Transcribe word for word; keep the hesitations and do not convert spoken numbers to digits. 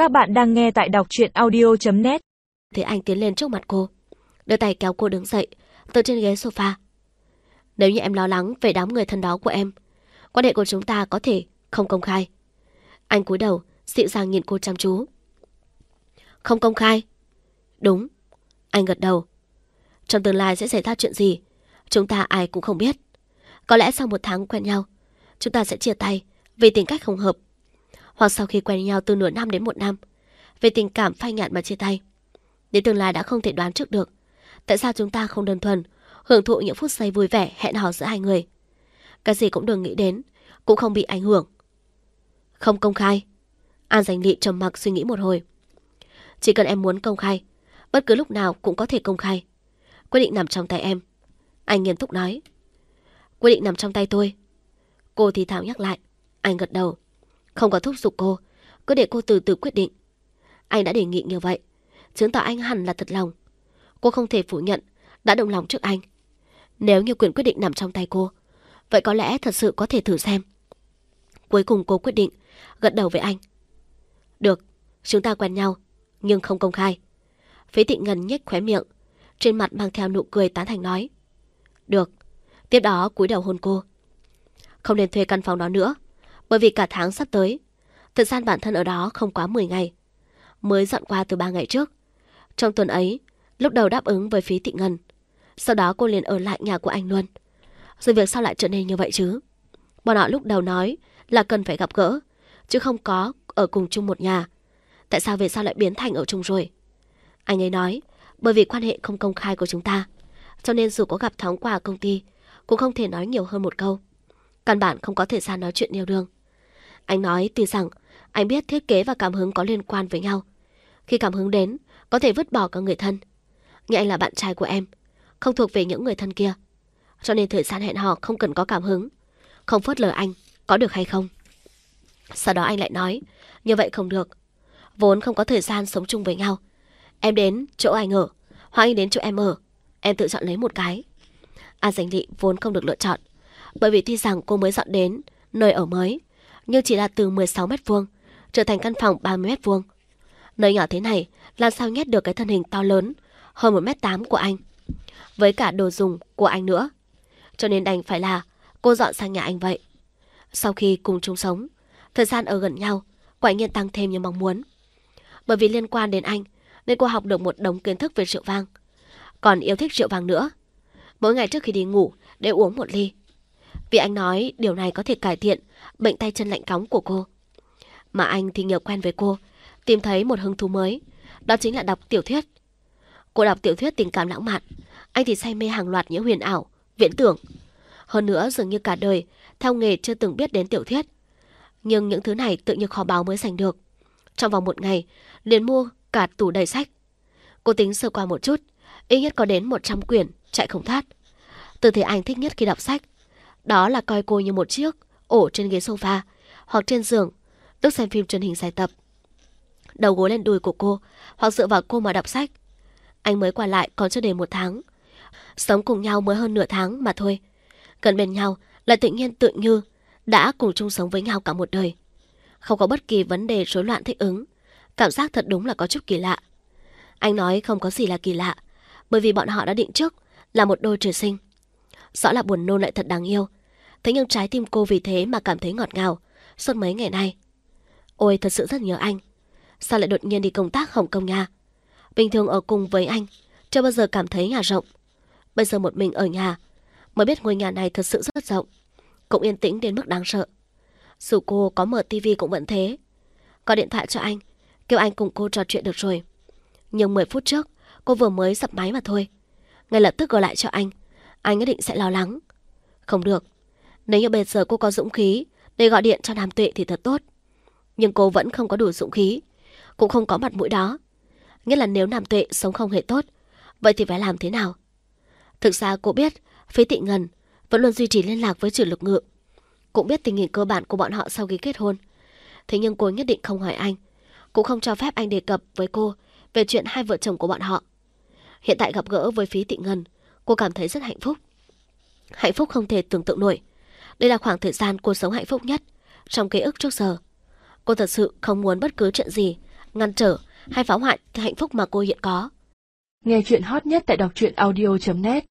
Các bạn đang nghe tại đọc truyện audio chấm net. Thì anh tiến lên trước mặt cô, đưa tay kéo cô đứng dậy từ trên ghế sofa. Nếu như em lo lắng về đám người thân đó của em, quan hệ của chúng ta có thể không công khai. Anh cúi đầu, dịu dàng nhìn cô chăm chú. Không công khai? Đúng. Anh gật đầu. Trong tương lai sẽ xảy ra chuyện gì, chúng ta ai cũng không biết. Có lẽ sau một tháng quen nhau, chúng ta sẽ chia tay vì tính cách không hợp. Hoặc sau khi quen nhau từ nửa năm đến một năm, về tình cảm phai nhạt mà chia tay. Đến tương lai đã không thể đoán trước được. Tại sao chúng ta không đơn thuần hưởng thụ những phút giây vui vẻ hẹn hò giữa hai người? Cái gì cũng đừng nghĩ đến, cũng không bị ảnh hưởng. Không công khai? An Dành Lị trầm mặc suy nghĩ một hồi. Chỉ cần em muốn công khai, bất cứ lúc nào cũng có thể công khai. Quyết định nằm trong tay em. Anh nghiêm túc nói. Quyết định nằm trong tay tôi. Cô thì thào nhắc lại. Anh gật đầu. Không có thúc giục cô, cứ để cô từ từ quyết định. Anh đã đề nghị như vậy, chứng tỏ anh hẳn là thật lòng. Cô không thể phủ nhận đã động lòng trước anh. Nếu như quyền quyết định nằm trong tay cô, vậy có lẽ thật sự có thể thử xem. Cuối cùng cô quyết định gật đầu với anh. Được, chúng ta quen nhau, nhưng không công khai. Phế Tịnh Ngân nhếch khóe miệng, trên mặt mang theo nụ cười tán thành nói. Được. Tiếp đó cúi đầu hôn cô. Không nên thuê căn phòng đó nữa, bởi vì cả tháng sắp tới, thời gian bản thân ở đó không quá mười ngày. Mới dọn qua từ ba ngày trước. Trong tuần ấy, lúc đầu đáp ứng với Phí Tịnh Ngân, sau đó cô liền ở lại nhà của anh luôn. Rồi việc sao lại trở nên như vậy chứ? Bọn họ lúc đầu nói là cần phải gặp gỡ, chứ không có ở cùng chung một nhà. Tại sao về sau lại biến thành ở chung rồi? Anh ấy nói, bởi vì quan hệ không công khai của chúng ta, cho nên dù có gặp thoáng qua ở công ty, cũng không thể nói nhiều hơn một câu. Căn bản không có thời gian nói chuyện yêu đương. Anh nói tuy rằng anh biết thiết kế và cảm hứng có liên quan với nhau. Khi cảm hứng đến, có thể vứt bỏ cả người thân. Nhưng anh là bạn trai của em, không thuộc về những người thân kia. Cho nên thời gian hẹn hò không cần có cảm hứng. Không phớt lờ anh, có được hay không? Sau đó anh lại nói, như vậy không được. Vốn không có thời gian sống chung với nhau. Em đến chỗ anh ở, hoặc anh đến chỗ em ở. Em tự chọn lấy một cái. An Dành Lị vốn không được lựa chọn, bởi vì tuy rằng cô mới dọn đến nơi ở mới, nhưng chỉ là từ mười sáu mét vuông trở thành căn phòng ba mươi mét vuông. Nơi nhỏ thế này làm sao nhét được cái thân hình to lớn hơn một mét tám của anh, với cả đồ dùng của anh nữa. Cho nên đành phải là cô dọn sang nhà anh vậy. Sau khi cùng chung sống, thời gian ở gần nhau quả nhiên tăng thêm như mong muốn. Bởi vì liên quan đến anh nên cô học được một đống kiến thức về rượu vang, còn yêu thích rượu vang nữa. Mỗi ngày trước khi đi ngủ đều uống một ly, vì anh nói điều này có thể cải thiện bệnh tay chân lạnh cóng của cô. Mà anh thì nhờ quen với cô, tìm thấy một hứng thú mới, đó chính là đọc tiểu thuyết. Cô đọc tiểu thuyết tình cảm lãng mạn, anh thì say mê hàng loạt những huyền ảo, viễn tưởng. Hơn nữa dường như cả đời theo nghề chưa từng biết đến tiểu thuyết. Nhưng những thứ này tự như kho báu mới giành được. Trong vòng một ngày liền mua cả tủ đầy sách. Cô tính sơ qua một chút, ít nhất có đến một trăm quyển, chạy không thoát. Tư thế anh thích nhất khi đọc sách, đó là coi cô như một chiếc ổ trên ghế sofa hoặc trên giường lúc xem phim truyền hình dài tập. Đầu gối lên đùi của cô hoặc dựa vào cô mà đọc sách. Anh mới qua lại còn chưa đầy một tháng, sống cùng nhau mới hơn nửa tháng mà thôi. Gần bên nhau là tự nhiên tự như đã cùng chung sống với nhau cả một đời. Không có bất kỳ vấn đề rối loạn thích ứng. Cảm giác thật đúng là có chút kỳ lạ. Anh nói không có gì là kỳ lạ, bởi vì bọn họ đã định trước là một đôi trời sinh. Rõ là buồn nôn lại thật đáng yêu. Thế nhưng trái tim cô vì thế mà cảm thấy ngọt ngào suốt mấy ngày nay. Ôi thật sự rất nhớ anh. Sao lại đột nhiên đi công tác Hồng Kông nha? Bình thường ở cùng với anh chưa bao giờ cảm thấy nhà rộng. Bây giờ một mình ở nhà mới biết ngôi nhà này thật sự rất rộng, cũng yên tĩnh đến mức đáng sợ. Dù cô có mở tivi cũng vẫn thế. Có điện thoại cho anh, kêu anh cùng cô trò chuyện được rồi. Nhưng mười phút trước cô vừa mới dập máy mà thôi, ngay lập tức gọi lại cho anh. Anh nhất định sẽ lo lắng. Không được, nếu như bây giờ cô có dũng khí để gọi điện cho Nam Tuệ thì thật tốt. Nhưng cô vẫn không có đủ dũng khí, cũng không có mặt mũi đó. Nghĩa là nếu Nam Tuệ sống không hề tốt, vậy thì phải làm thế nào? Thực ra cô biết Phí Tịnh Ngân vẫn luôn duy trì liên lạc với Trừ Lực Ngự, cũng biết tình hình cơ bản của bọn họ sau khi kết hôn. Thế nhưng cô nhất định không hỏi anh, cũng không cho phép anh đề cập với cô về chuyện hai vợ chồng của bọn họ. Hiện tại gặp gỡ với Phí Tịnh Ngân, cô cảm thấy rất hạnh phúc. Hạnh phúc không thể tưởng tượng nổi. Đây là khoảng thời gian cô sống hạnh phúc nhất trong ký ức trước giờ. Cô thật sự không muốn bất cứ chuyện gì ngăn trở hay phá hoại hạnh phúc mà cô hiện có. Nghe chuyện hot nhất tại đọc truyện audio chấm net.